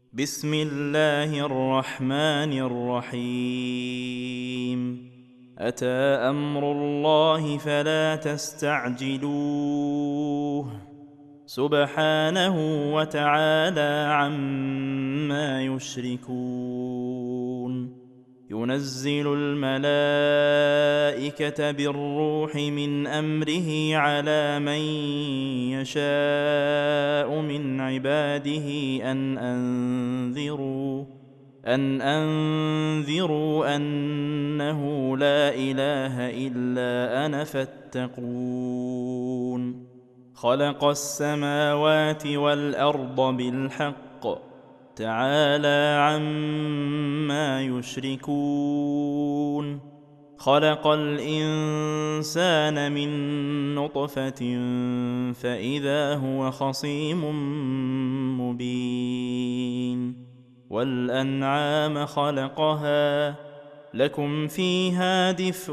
بسم الله الرحمن الرحيم. أتى أمر الله فلا تستعجلوه سبحانه وتعالى عما يشركون. ينزل الملائكة بالروح من أمره على من يشاء من عباده أن أنذروا أنه لا إله إلا أنا فاتقون. خلق السماوات والأرض بالحق تعالى عما يشركون. خلق الإنسان من نطفة فإذا هو خصيم مبين. والأنعام خلقها لكم فيها دفء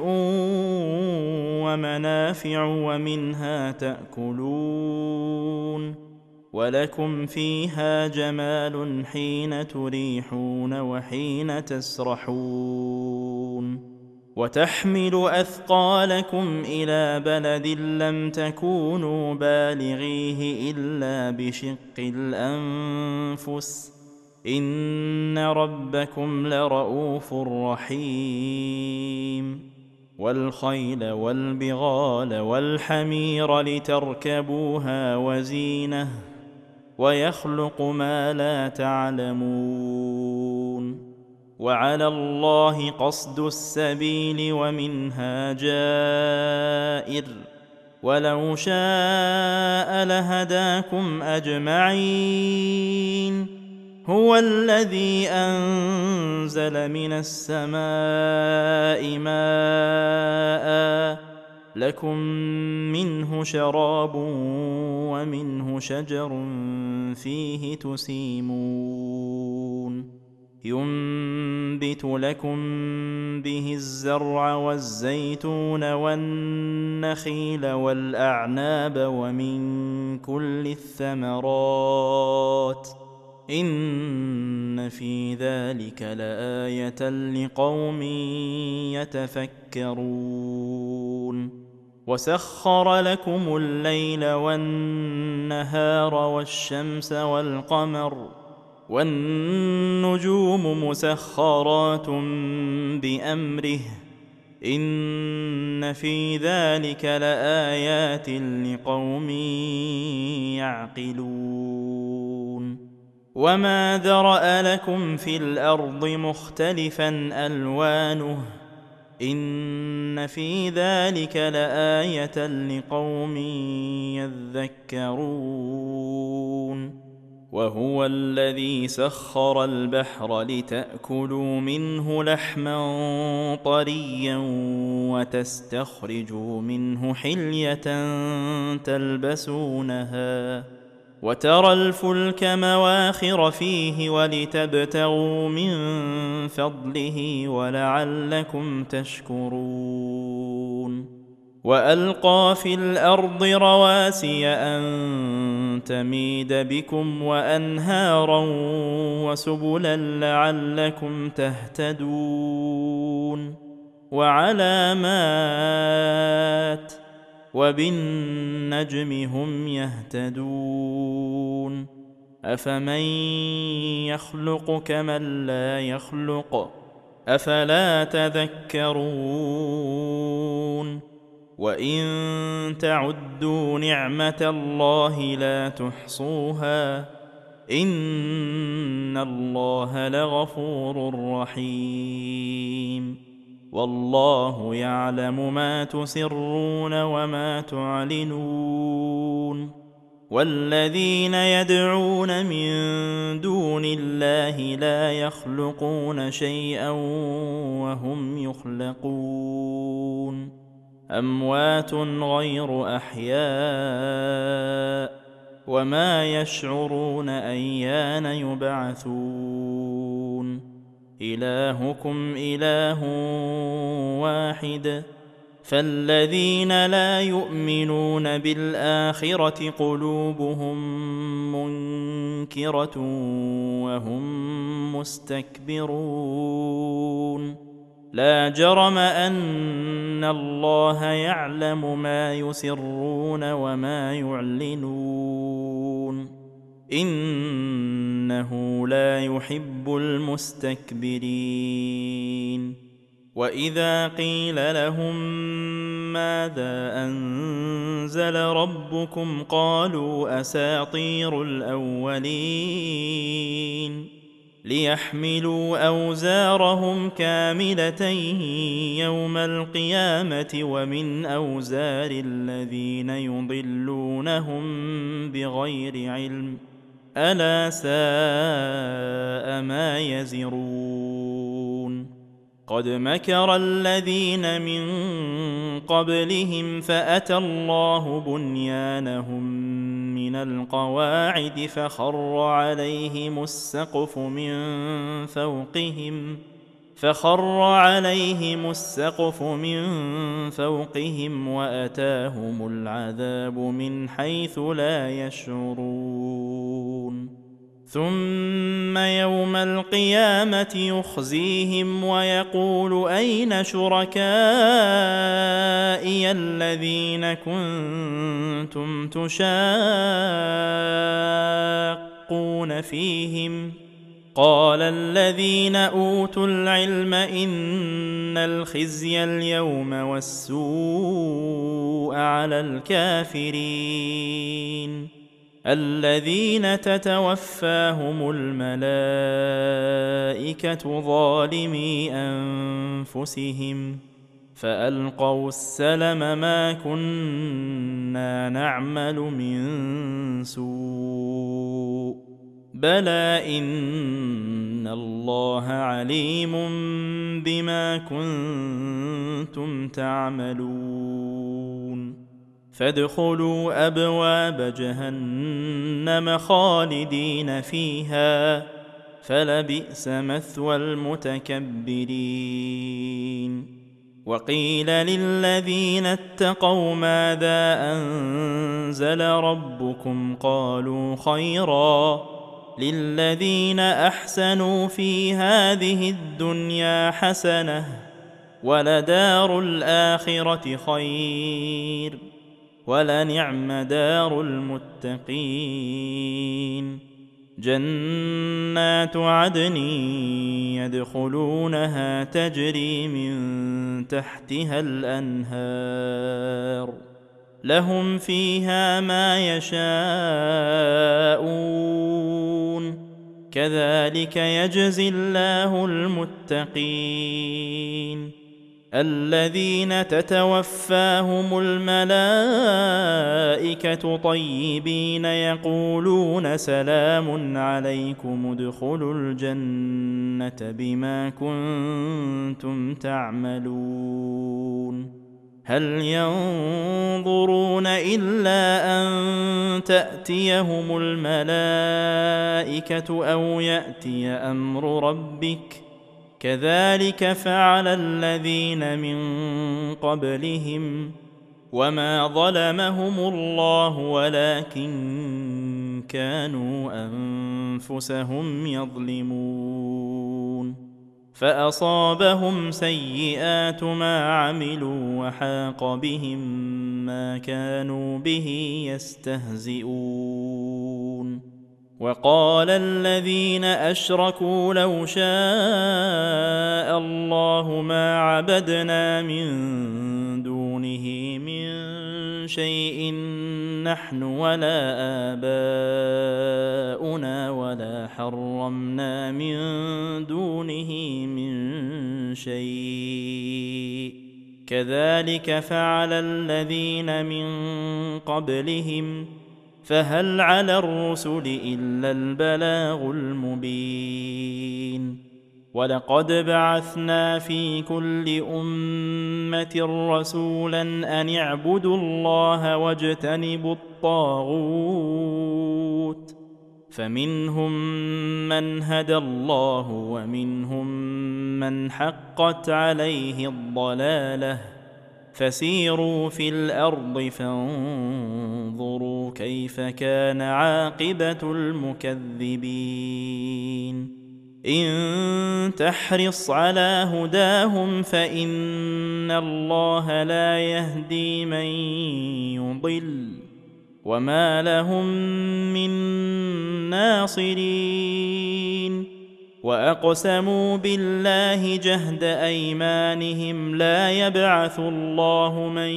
ومنافع ومنها تأكلون، ولكم فيها جمال حين تريحون وحين تسرحون. وتحمل أثقالكم إلى بلد لم تكونوا بالغيه إلا بشق الأنفس إن ربكم لرؤوف رحيم. والخيل والبغال والحمير لتركبوها وزينة ويخلق ما لا تعلمون. وعلى الله قصد السبيل ومنها جائر ولو شاء لهداكم أجمعين. هو الذي أنزل من السماء ماء لكم منه شراب ومنه شجر فيه تسيمون. ينبت لكم به الزرع والزيتون والنخيل والأعناب ومن كل الثمرات إن في ذلك لآية لقوم يتفكرون. وسخر لكم الليل والنهار والشمس والقمر والنجوم مسخرات بأمره إن في ذلك لآيات لقوم يعقلون. وما ذرأ لكم في الأرض مختلفا ألوانه إن في ذلك لآية لقوم يذكرون. وهو الذي سخر البحر لتأكلوا منه لحما طريا وتستخرجوا منه حلية تلبسونها وترى الفلك مواخر فيه ولتبتغوا من فضله ولعلكم تشكرون. وألقى في الأرض رواسي أن تميد بكم وأنهارا وسبلا لعلكم تهتدون. وعلامات وبالنجم هم يهتدون. أفمن يخلق كمن لا يخلق أفلا تذكرون. وإن تعدوا نعمة الله لا تحصوها إن الله لغفور رحيم. والله يعلم ما تسرون وما تعلنون. والذين يدعون من دون الله لا يخلقون شيئا وهم يخلقون. أموات غير أحياء وما يشعرون أيان يبعثون. إلهكم إله واحد فالذين لا يؤمنون بالآخرة قلوبهم منكرة وهم مستكبرون لا جرم أن الله يعلم ما يسرون وما يعلنون إنه لا يحب المستكبرين وإذا قيل لهم ماذا أنزل ربكم قالوا أساطير الأولين ليحملوا أوزارهم كاملة يوم القيامة ومن أوزار الذين يضلونهم بغير علم ألا ساء ما يزرون قد مكر الذين من قبلهم فأتى الله بنيانهم من القواعد فخر عليهم السقف من فوقهم وأتاهم العذاب من حيث لا يشعرون ثم يوم القيامة يخزيهم ويقول أين شركائي الذين كنتم تشاقون فيهم قال الذين أوتوا العلم إن الخزي اليوم والسوء على الكافرين الذين تتوفاهم الملائكة ظالمي أنفسهم فألقوا السلم ما كنا نعمل من سوء بلى إن الله عليم بما كنتم تعملون فادخلوا أبواب جهنم خالدين فيها فلبئس مثوى المتكبرين وقيل للذين اتقوا ماذا أنزل ربكم قالوا خيرا للذين أحسنوا في هذه الدنيا حسنة ولدار الآخرة خير ولنعم دار المتقين جنات عدن يدخلونها تجري من تحتها الأنهار لهم فيها ما يشاءون كذلك يجزي الله المتقين الذين تتوفاهم الملائكة طيبين يقولون سلام عليكم ادخلوا الجنة بما كنتم تعملون هل ينظرون إلا أن تأتيهم الملائكة أو يأتي أمر ربك كذلك فعل الذين من قبلهم وما ظلمهم الله ولكن كانوا أنفسهم يظلمون فأصابهم سيئات ما عملوا وحاق بهم ما كانوا به يستهزئون وقال الذين أشركوا لو شاء الله ما عبدنا من دونه من شيء نحن ولا آباؤنا ولا حرمنا من دونه من شيء كذلك فعل الذين من قبلهم فهل على الرسل إلا البلاغ المبين ولقد بعثنا في كل أمة رسولا أن اعبدوا الله واجتنبوا الطاغوت فمنهم من هدى الله ومنهم من حقت عليه الضلالة فسيروا في الأرض فانظروا كيف كان عاقبة المكذبين إن تحرص على هداهم فإن الله لا يهدي من يضل وما لهم من ناصرين وأقسموا بالله جهد أيمانهم لا يبعث الله من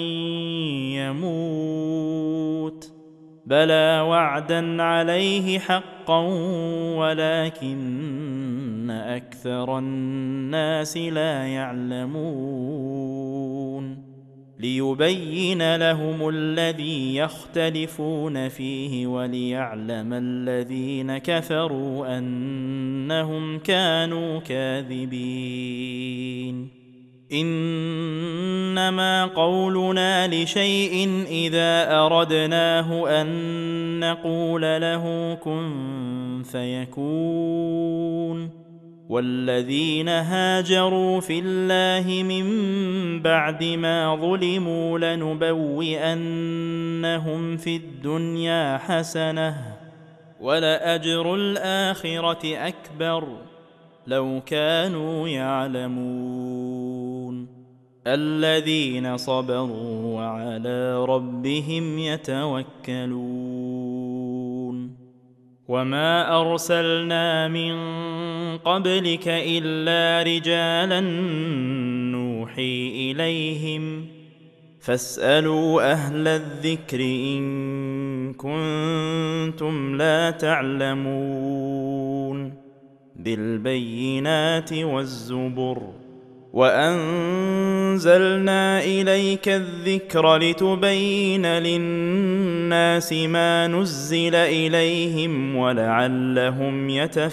يموت بلى وعدا عليه حقا ولكن أكثر الناس لا يعلمون ليبين لهم الذي يختلفون فيه وليعلم الذين كفروا أنهم كانوا كاذبين إنما قولنا لشيء إذا أردناه أن نقول له كن فيكون والذين هاجروا في الله من بعد ما ظلموا لنبوئنهم في الدنيا حسنة ولأجر الآخرة أكبر لو كانوا يعلمون الذين صبروا وعلى ربهم يتوكلون وما أرسلنا من قبلك إلا رجالا نوحي إليهم فاسألوا أهل الذكر إن كنتم لا تعلمون بالبينات والزبر وأنزلنا إليك الذكر لتبين للناس ما نزل إليهم ولعلهم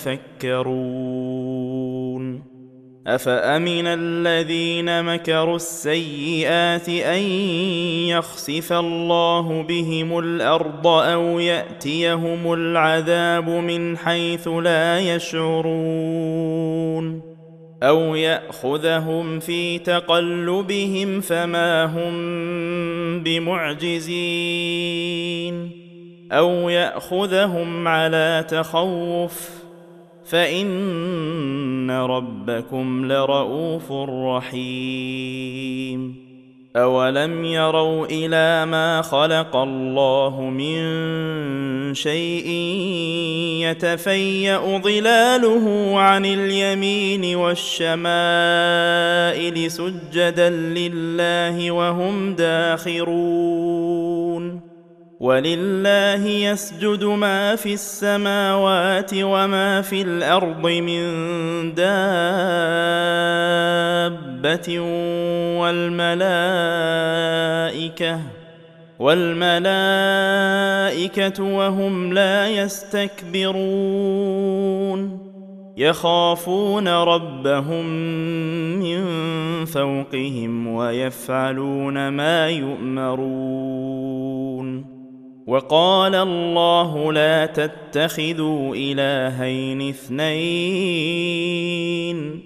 يتفكرون أفأمن الذين مكروا السيئات أن يخسف الله بهم الأرض أو يأتيهم العذاب من حيث لا يشعرون أو يأخذهم في تقلبهم فما هم بمعجزين أو يأخذهم على تخوف فإن ربكم لرؤوف رحيم أولم يروا إلى ما خلق الله من شيء يتفيأ ظلاله عن اليمين والشمائل سجدا لله وهم داخرون ولله يسجد ما في السماوات وما في الأرض من دابة والملائكة وهم لا يستكبرون يخافون ربهم من فوقهم ويفعلون ما يؤمرون وقال الله لا تتخذوا إلهين اثنين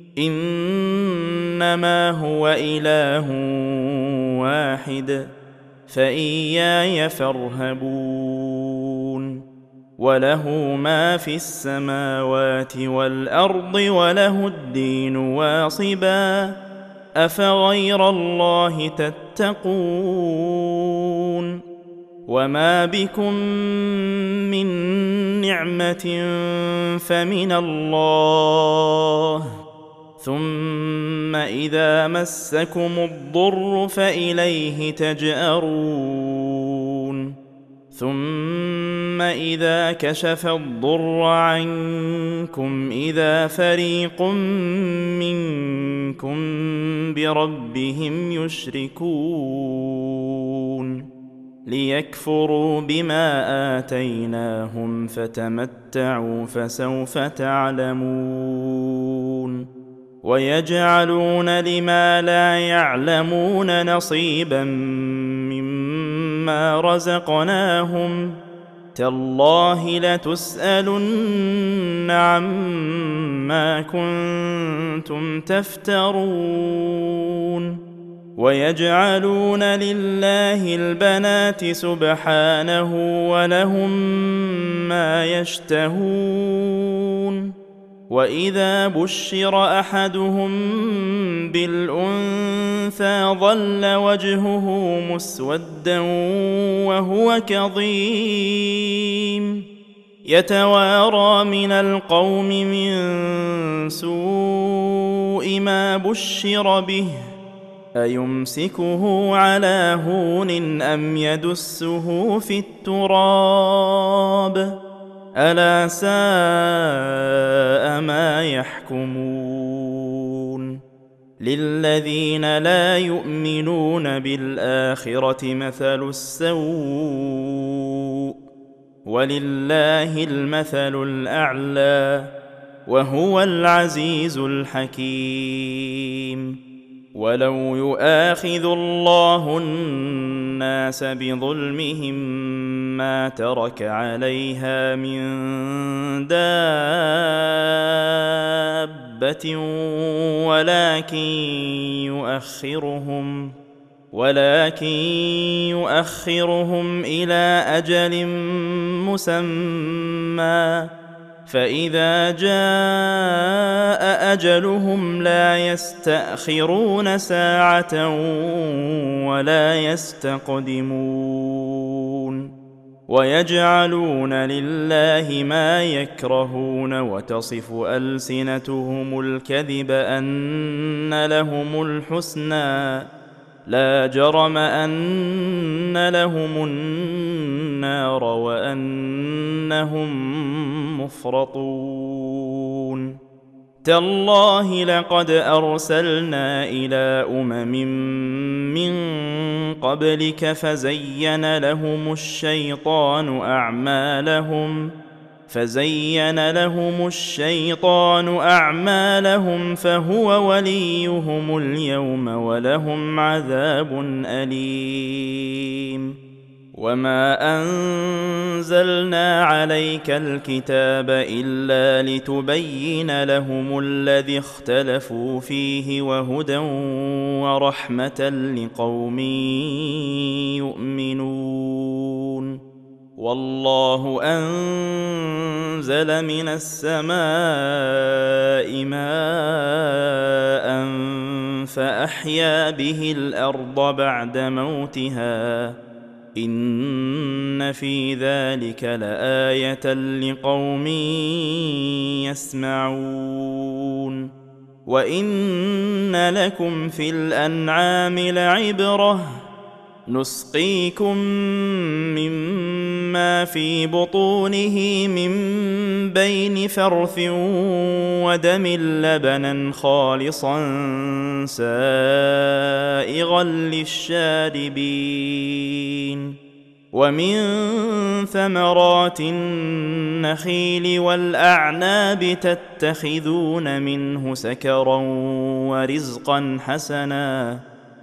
إنما هو إله واحد فإياي فارهبون وله ما في السماوات والأرض وله الدين واصبا أفغير الله تتقون وما بكم من نعمة فمن الله ثم إذا مسكم الضر فإليه تجأرون ثم إذا كشف الضر عنكم إذا فريق منكم بربهم يشركون ليكفروا بما آتيناهم فتمتعوا فسوف تعلمون ويجعلون لما لا يعلمون نصيبا مما رزقناهم تالله لتسألن عما كنتم تفترون ويجعلون لله البنات سبحانه ولهم ما يشتهون واذا بشر احدهم بالانثى ظل وجهه مسودا وهو كظيم يتوارى من القوم من سوء ما بشر به أيمسكه على هون أم يدسه في التراب ألا ساء ما يحكمون للذين لا يؤمنون بالآخرة مثل السوء ولله المثل الأعلى وهو العزيز الحكيم ولو يؤاخذ الله الناس بظلمهم ما ترك عليها من دابة ولكن يؤخرهم إلى أجل مسمى فإذا جاء أجلهم لا يستأخرون ساعة ولا يستقدمون ويجعلون لله ما يكرهون وتصف ألسنتهم الكذب أن لهم الحسنى لا جرم أن لهم النار وأنهم مفرطون تالله لقد أرسلنا إلى من قبلك فزين لهم الشيطان أعمالهم فهو وليهم اليوم ولهم عذاب أليم وما أنزلنا عليك الكتاب إلا لتبين لهم الذي اختلفوا فيه وهدى ورحمة لقوم يؤمنون والله أنزل من السماء ماء فأحيا به الأرض بعد موتها إن في ذلك لآية لقوم يسمعون وإن لكم في الأنعام لعبرة نسقيكم مما في بطونه من بين فرث ودم لبنا خالصا سائغا للشاربين ومن ثمرات النخيل والأعناب تتخذون منه سكرا ورزقا حسنا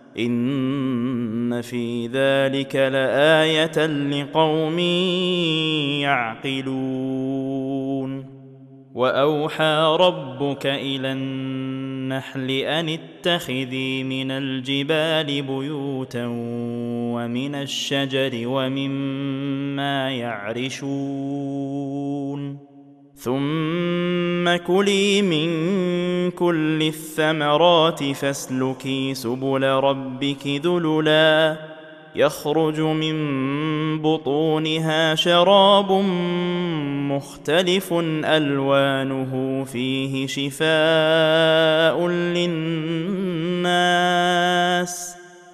إن في ذلك لآية لقوم يعقلون وأوحى ربك إلى النحل أن اتخذي من الجبال بيوتا ومن الشجر ومما يعرشون ثم كلي من كل الثمرات فاسلكي سبل ربك ذللا يخرج من بطونها شراب مختلف ألوانه فيه شفاء للناس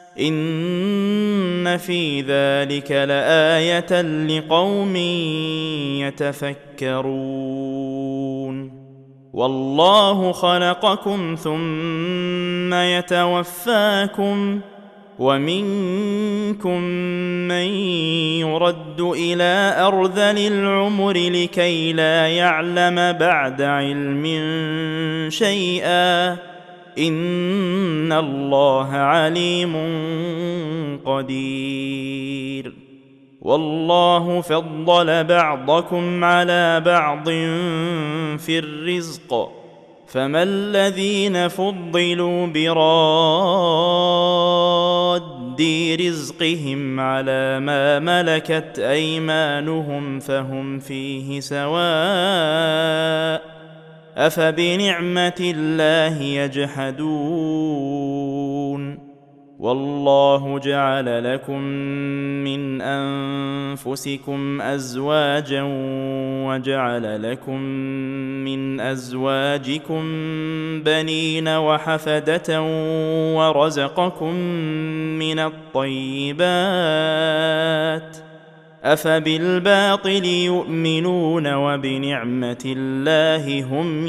إن في ذلك لآية لقوم يتفكرون والله خلقكم ثم يتوفاكم ومنكم من يرد إلى أرذل العمر لكي لا يعلم بعد علم شيئا إن الله عليم قدير والله فضل بعضكم على بعض في الرزق فما الذين فضلوا براد رادي رزقهم على ما ملكت أيمانهم فهم فيه سواء أفبنعمة الله يجحدون والله جعل لكم من أنفسكم أزواجا وجعل لكم من أزواجكم بنين وحفدة ورزقكم من الطيبات أفبالباطل يؤمنون وبنعمة الله هم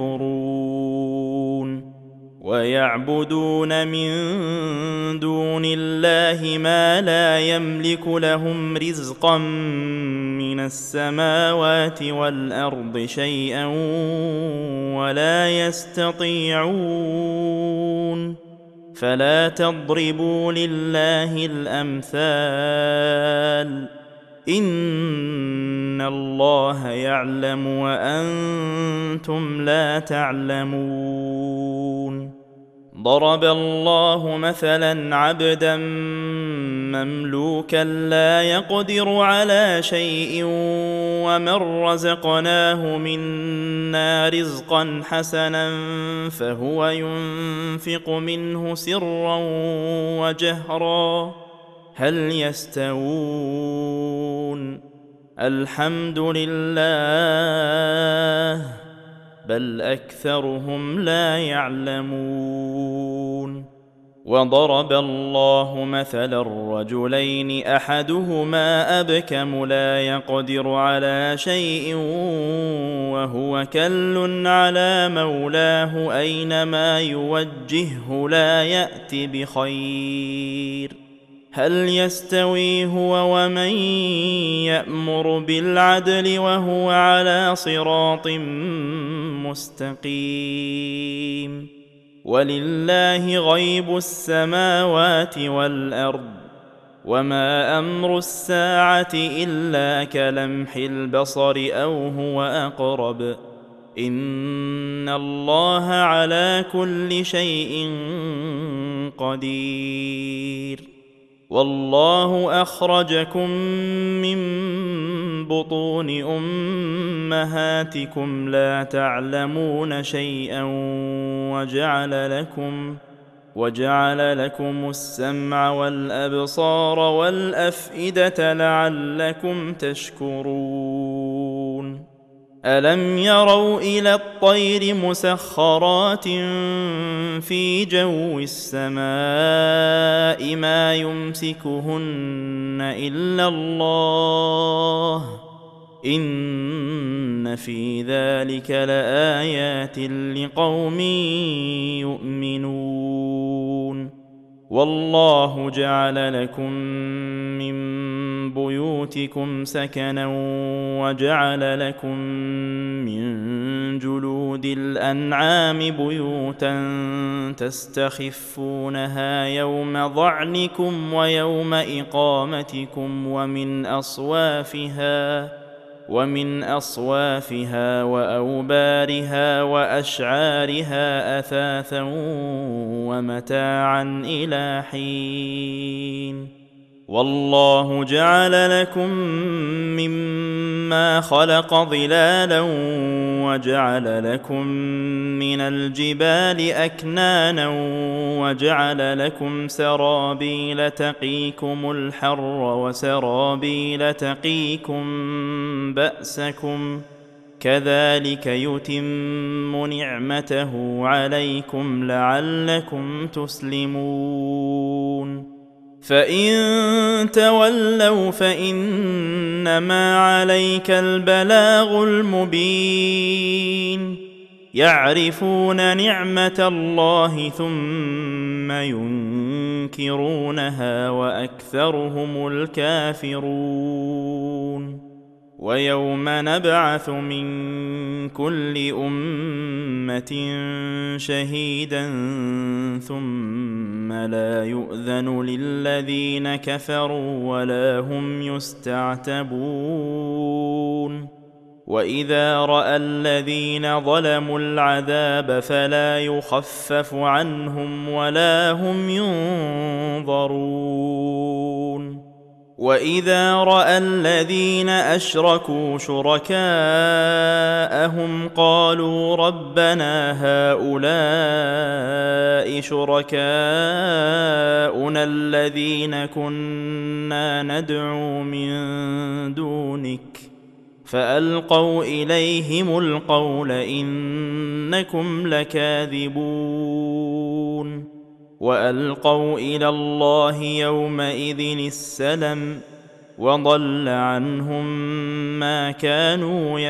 يكفرون ويعبدون من دون الله ما لا يملك لهم رزقا من السماوات والأرض شيئا ولا يستطيعون فلا تضربوا لله الأمثال إن الله يعلم وأنتم لا تعلمون ضرب الله مثلا عبدا مملوكا لا يقدر على شيء ومن رزقناه منا رزقا حسنا فهو ينفق منه سرا وجهرا هل يستوون الحمد لله بل أكثرهم لا يعلمون وضرب الله مثلا الرجلين أحدهما أبكم لا يقدر على شيء وهو كل على مولاه أينما يوجهه لا يأت بخير هل يستوي هو ومن يأمر بالعدل وهو على صراط مستقيم ولله غيب السماوات والأرض وما أمر الساعة إلا كلمح البصر أو هو أقرب إن الله على كل شيء قدير والله أخرجكم من بطون أمهاتكم لا تعلمون شيئا وجعل لكم السمع والأبصار والأفئدة لعلكم تشكرون ألم يروا إلى الطير مسخرات في جو السماء ما يمسكهن إلا الله إن في ذلك لآيات لقوم يؤمنون والله جعل لكم من بيوتكم سكنا وجعل لكم من جلود الأنعام بيوتا تستخفونها يوم ظعنكم ويوم إقامتكم ومن أصوافها وأوبارها وأشعارها أثاثا ومتاعا إلى حين والله جعل لكم مما خلق ظلالا وجعل لكم من الجبال أكنانا وجعل لكم سرابيل تقيكم الحر وسرابيل تقيكم بأسكم كذلك يتم نعمته عليكم لعلكم تسلمون فإن تولوا فإنما عليك البلاغ المبين يعرفون نعمة الله ثم ينكرونها وأكثرهم الكافرون ويوم نبعث من كل أمة شهيدا ثم لا يؤذن للذين كفروا ولا هم يستعتبون وإذا رأى الذين ظلموا العذاب فلا يخفف عنهم ولا هم ينظرون وإذا رأى الذين أشركوا شركاءهم قالوا ربنا هؤلاء شركاؤنا الذين كنا ندعو من دونك فألقوا إليهم القول إنكم لكاذبون وألقوا إلى الله يومئذ السلم وضل عنهم ما كانوا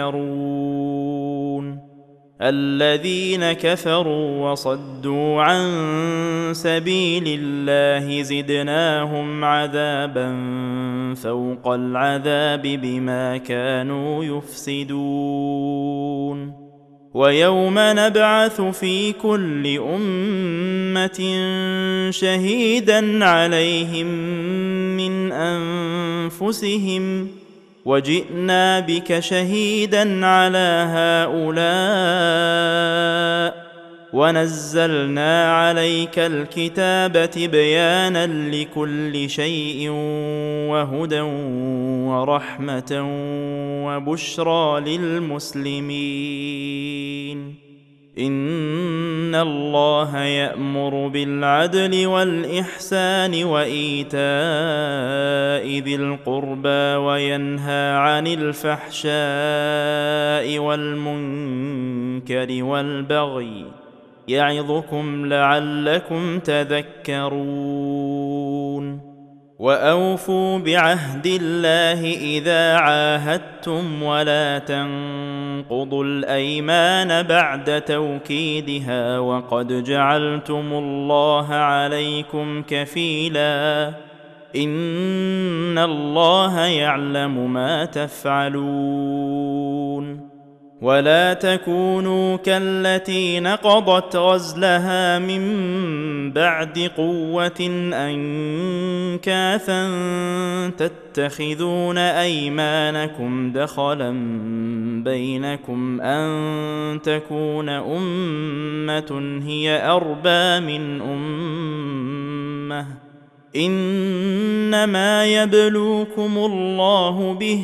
يفترون الذين كفروا وصدوا عن سبيل الله زدناهم عذابا فوق العذاب بما كانوا يفسدون ويوم نبعث في كل أمة شهيدا عليهم من أنفسهم وجئنا بك شهيدا على هؤلاء ونزلنا عليك الكتاب تبيانا لكل شيء وهدى ورحمة وبشرى للمسلمين إن الله يأمر بالعدل والإحسان وإيتاء ذي القربى وينهى عن الفحشاء والمنكر والبغي يعظكم لعلكم تذكرون وأوفوا بعهد الله إذا عاهدتم ولا تنقضوا الأيمان بعد توكيدها وقد جعلتم الله عليكم كفيلا إن الله يعلم ما تفعلون ولا تكونوا كالتي نقضت غزلها من بعد قوة أنكاثا تتخذون أيمانكم دخلا بينكم أن تكون أمة هي أربى من أمة إنما يبلوكم الله به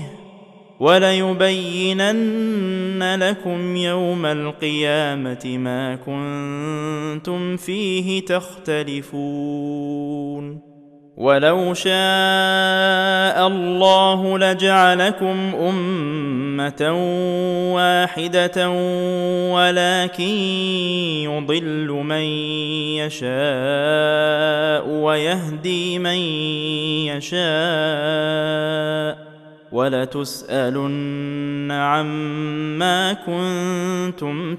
وليبينن لكم يوم القيامة ما كنتم فيه تختلفون ولو شاء الله لجعلكم أمة واحدة ولكن يضل من يشاء ويهدي من يشاء ولتسألن عما كنتم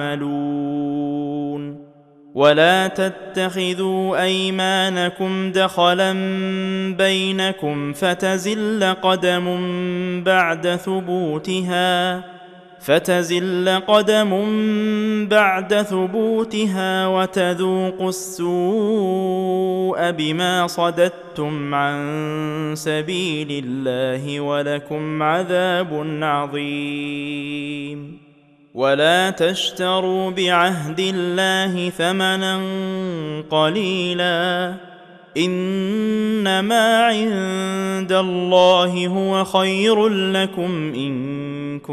تعملون ولا تتخذوا أيمانكم دخلا بينكم فتزل قدم بعد ثبوتها وتذوقوا السوء بما صددتم عن سبيل الله ولكم عذاب عظيم ولا تشتروا بعهد الله ثمنا قليلا إنما عند الله هو خير لكم إن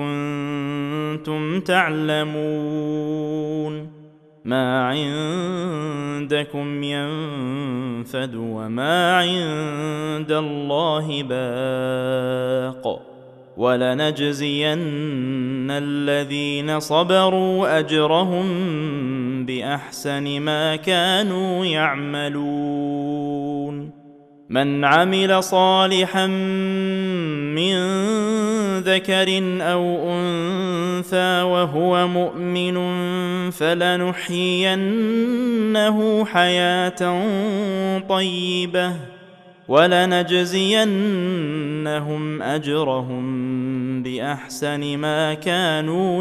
كنتم تعلمون ما عندكم ينفد وما عند الله باق ولنجزين الذين صبروا أجرهم بأحسن ما كانوا يعملون من عمل صالحا من ذكر أو أنثى وهو مؤمن فلنحيينه حياة طيبة ولنجزينهم أجرهم بأحسن ما كانوا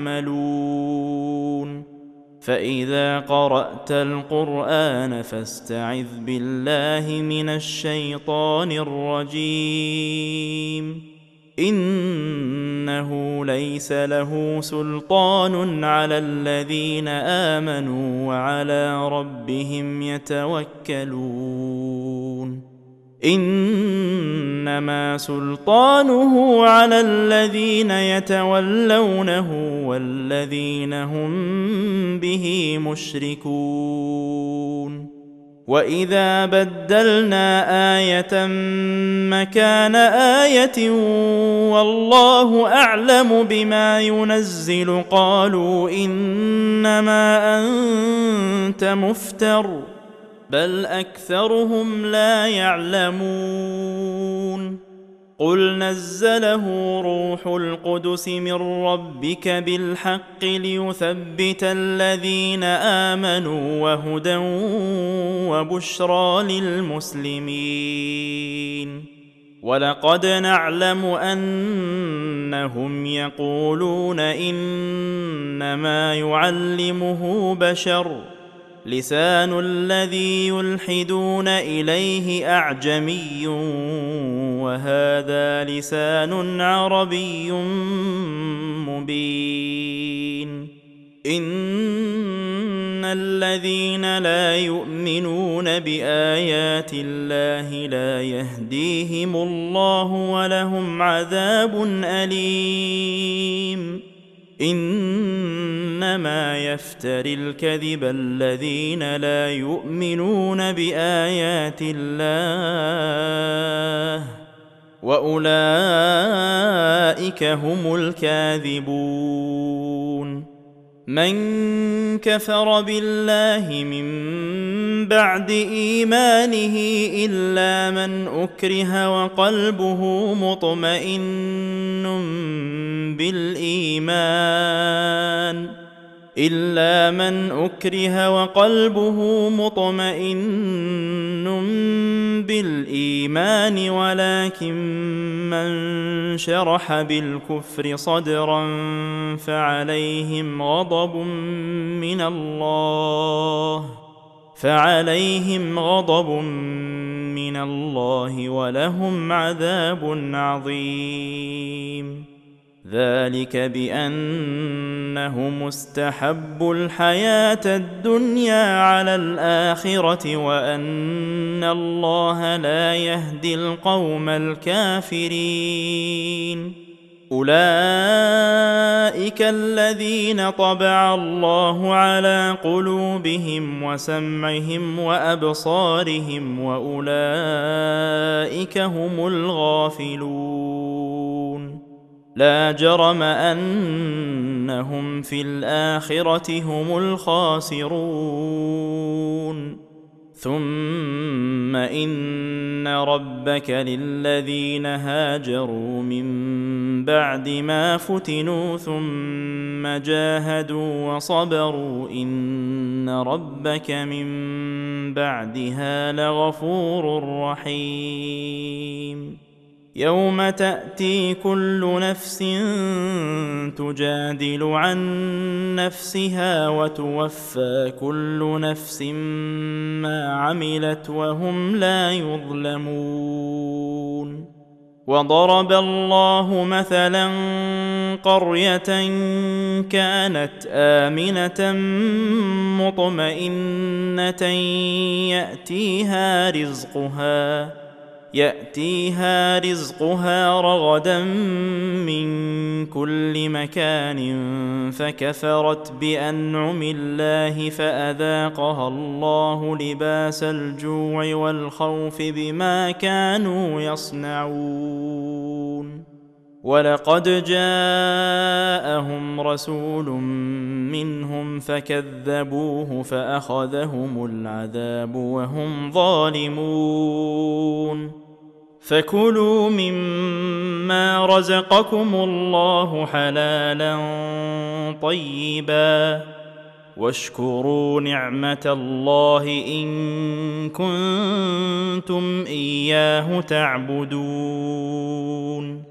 يعملون فإذا قرأت القرآن فاستعذ بالله من الشيطان الرجيم إنه ليس له سلطان على الذين آمنوا وعلى ربهم يتوكلون إنما سلطانه على الذين يتولونه والذين هم به مشركون وإذا بدلنا آية مكان آية والله أعلم بما ينزل قالوا إنما أنت مفتر بل أكثرهم لا يعلمون قل نزله روح القدس من ربك بالحق ليثبت الذين آمنوا وهدى وبشرى للمسلمين ولقد نعلم أنهم يقولون إنما يعلمه بشر لسان الذي يلحدون إليه أعجمي وهذا لسان عربي مبين إن الذين لا يؤمنون بآيات الله لا يهديهم الله ولهم عذاب أليم إنما يفتري الكذب الذين لا يؤمنون بآيات الله وأولئك هم الكاذبون من كفر بالله من بعد إيمانه إلا من أكره وقلبه مطمئن بالإيمان ولكن من شرح بالكفر صدرا فعليهم غضب من الله ولهم عذاب عظيم ذلك بأنهم استحبوا الحياة الدنيا على الآخرة وأن الله لا يهدي القوم الكافرين أولئك الذين طبع الله على قلوبهم وسمعهم وأبصارهم وأولئك هم الغافلون لا جرم أنهم في الآخرة هم الخاسرون ثم إن ربك للذين هاجروا من بعد ما فتنوا ثم جاهدوا وصبروا إن ربك من بعدها لغفور رحيم يوم تأتي كل نفس تجادل عن نفسها وتوفى كل نفس ما عملت وهم لا يظلمون وضرب الله مثلا قرية كانت آمنة مطمئنة يأتيها رزقها رغدا من كل مكان فكفرت بأنعم الله فأذاقها الله لباس الجوع والخوف بما كانوا يصنعون ولقد جاءهم رسول منهم فكذبوه فأخذهم العذاب وهم ظالمون فكلوا مما رزقكم الله حلالا طيبا واشكروا نعمة الله إن كنتم إياه تعبدون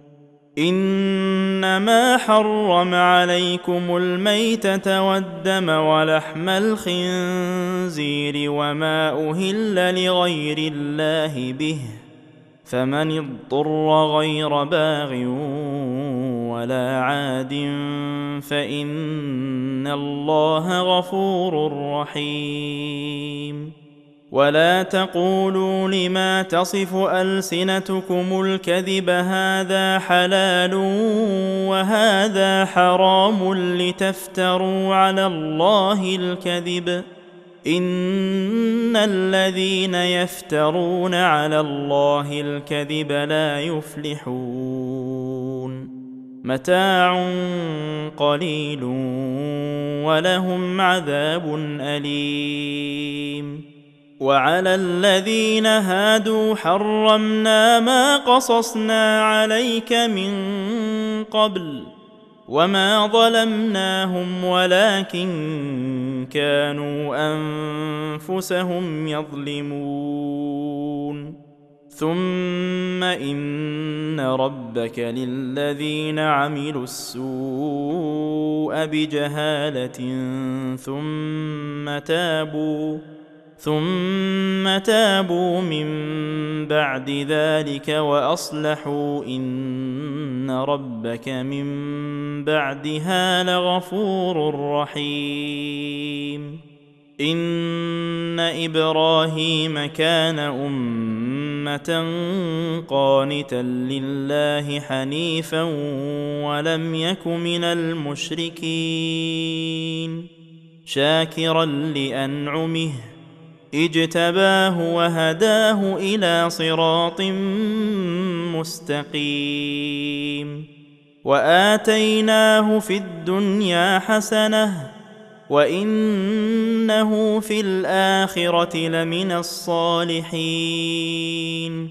إنما حرم عليكم الميتة والدم ولحم الخنزير وما أهل لغير الله به فمن اضطر غير باغ ولا عاد فإن الله غفور رحيم. ولا تقولوا لما تصف ألسنتكم الكذب هذا حلال وهذا حرام لتفتروا على الله الكذب، إن الذين يفترون على الله الكذب لا يفلحون. متاع قليل ولهم عذاب أليم. وعلى الذين هادوا حرمنا ما قصصنا عليك من قبل وما ظلمناهم ولكن كانوا أنفسهم يظلمون. ثم إن ربك للذين عملوا السوء بجهالة ثم تابوا من بعد ذلك وأصلحوا إن ربك من بعدها لغفور رحيم. إن إبراهيم كان أمة قانتا لله حنيفا ولم يك من المشركين، شاكرا لأنعمه اجتباه وهداه إلى صراط مستقيم. وآتيناه في الدنيا حسنة وإنه في الآخرة لمن الصالحين.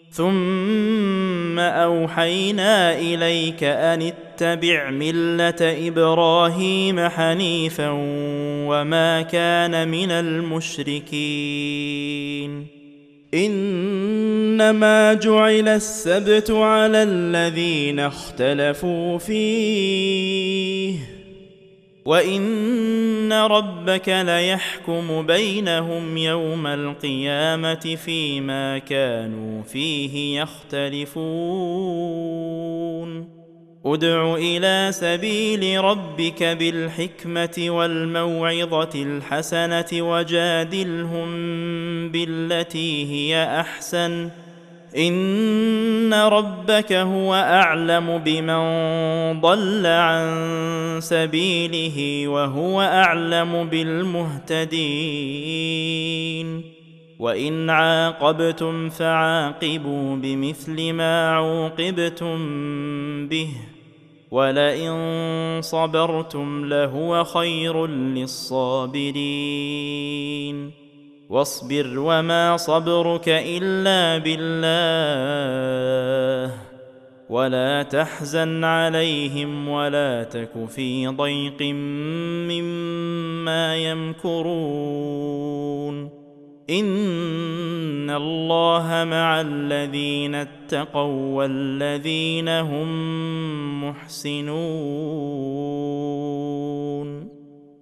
ثم أوحينا إليك أن اتبع ملة إبراهيم حنيفا وما كان من المشركين. إنما جعل السبت على الذين اختلفوا فيه وإن ربك ليحكم بينهم يوم القيامة فيما كانوا فيه يختلفون. ادع إلى سبيل ربك بالحكمة والموعظة الحسنة وجادلهم بالتي هي أحسن، إن ربك هو أعلم بمن ضل عن سبيله وهو أعلم بالمهتدين. وإن عاقبتم فعاقبوا بمثل ما عوقبتم به ولئن صبرتم لهو خير للصابرين. واصبر وما صبرك إلا بالله ولا تحزن عليهم ولا تك في ضيق مما يمكرون. إن الله مع الذين اتقوا والذين هم محسنون.